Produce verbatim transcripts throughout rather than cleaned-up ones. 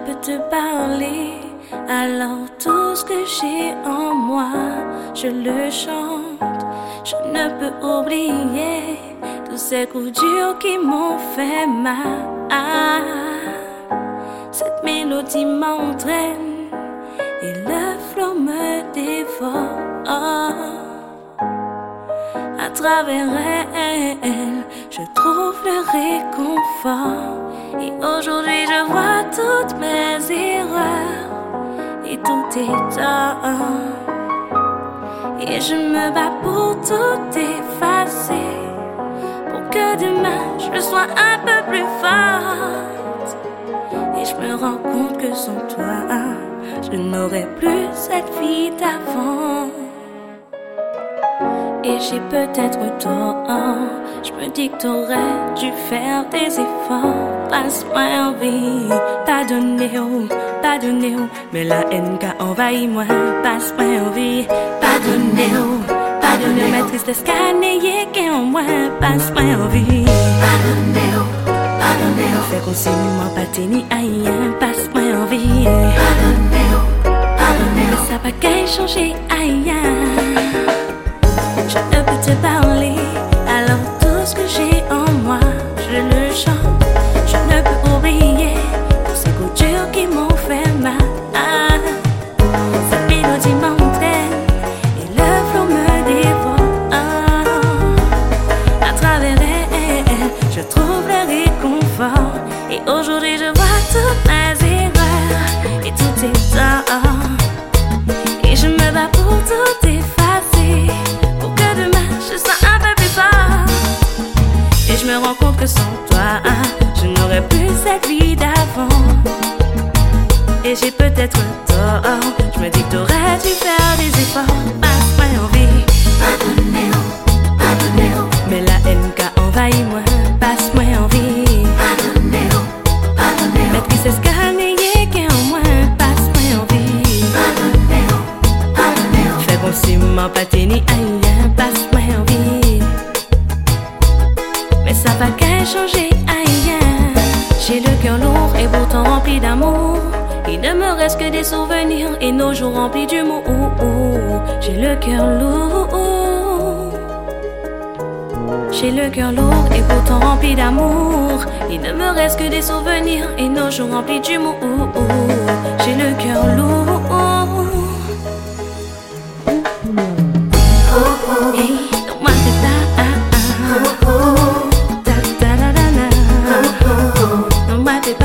peux te parler, alors tout ce que j'ai en moi, je le chante. Je ne peux oublier tous ces coups durs qui m'ont fait mal. Cette mélodie m'entraîne et le flot me dévore. À travers elle, je trouve le réconfort. Et aujourd'hui je vois toutes mes erreurs et tout est tort. Et je me bats pour tout effacer, pour que demain je sois un peu plus forte. Et je me rends compte que sans toi, je n'aurais plus cette vie d'avant. Et j'ai peut-être tort, je me dis que t'aurais dû faire des efforts. Passe-moi envie, pardonnez, oh, pardonnez, oh. Mais la haine qu'a envahi moi, passe-moi envie, pardonnez, oh, pardonnez. Ma tristesse qu'a nié qu'en moi, passe-moi envie, pardonnez, oh, pardonnez, oh. Fait qu'on s'est mis moi pas ni aïe, passe-moi envie, pardonnez, oh, pardonnez. Mais ça va qu'à changer aïe. Je ne peux te parler, alors tout ce que j'ai en moi, je le chante. Je ne peux oublier tous ces coups durs qui m'ont fait mal. Cette mélodie m'entraîne et le flot me dévore. À travers elle, je trouve le réconfort. Et aujourd'hui je vois toutes mes erreurs et tout est tort. Et je me bats pour tout effacer, pour que demain je sois un peu plus fort. Et je me rends compte que sans toi, je n'aurais plus cette vie d'avant. Et j'ai peut-être tort, je me dis que t'aurais dû faire des efforts. Passe-moi envie, pardonnez, oh, pardonnez, oh. Mais la haine qu'a envahi moi, passe-moi envie, pardonnez, oh, pardonnez, oh. Ma tristesse qu'a nié qu'en moi, passe-moi envie, pardonnez, oh, pardonnez, oh. Fais comme si m'en pas ni aïe, passe-moi envie. Mais ça va qu'à changer aïe. J'ai le cœur lourd et pourtant rempli d'amour. Il ne me reste que des souvenirs et nos jours remplis d'humour. J'ai le cœur lourd. J'ai le cœur lourd et pourtant rempli d'amour. Il ne me reste que des souvenirs et nos jours remplis d'humour. J'ai le cœur lourd. Hey, non, moi c'est pas. Ta ta da da da. Non, moi c'est pas.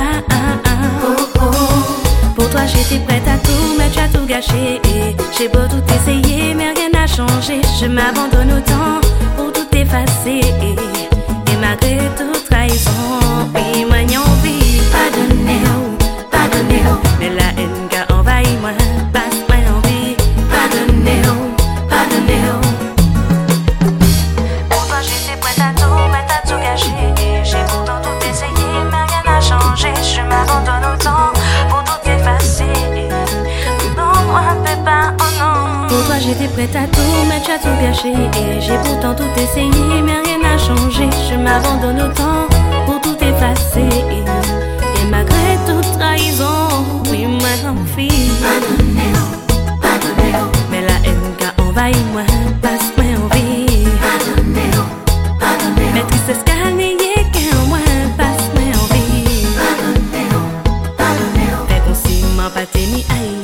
Pour toi j'étais prête à tout, mais tu as tout gâché. J'ai beau tout essayer, mais rien n'a changé. Je m'abandonne autant pour tout effacer. Et malgré toute trahison, oui, moi n'y envie. Pardonnez, oh, pardonnez, oh. Mais la haine qu'a envahi moi, passe-moi envie. Pardonnez, oh, pardonnez, oh. Pour toi j'étais prête à tout, mais t'as tout gâché. J'ai pourtant tout essayé, mais rien n'a changé. Je m'abandonne autant pour tout effacer. Non, moi fais pas, oh non. Pour toi j'étais prête à tout, mais tu as tout gâché. J'ai pourtant tout essayé, mais rien n'a changé. Je m'abandonne autant pour tout effacer. Et malgré toute trahison, oui, moi j'en fille. Pardonnez, oh, pardonnez, oh. Mais la haine qu'a envahi moi, passe-moi envie. Pardonnez, oh, pardonnez, oh. Mais tristesse qu'a nié qu'en moi, passe-moi envie. Pardonnez, oh, pardonnez, oh. Fait qu'on s'y m'en pas ni aïe.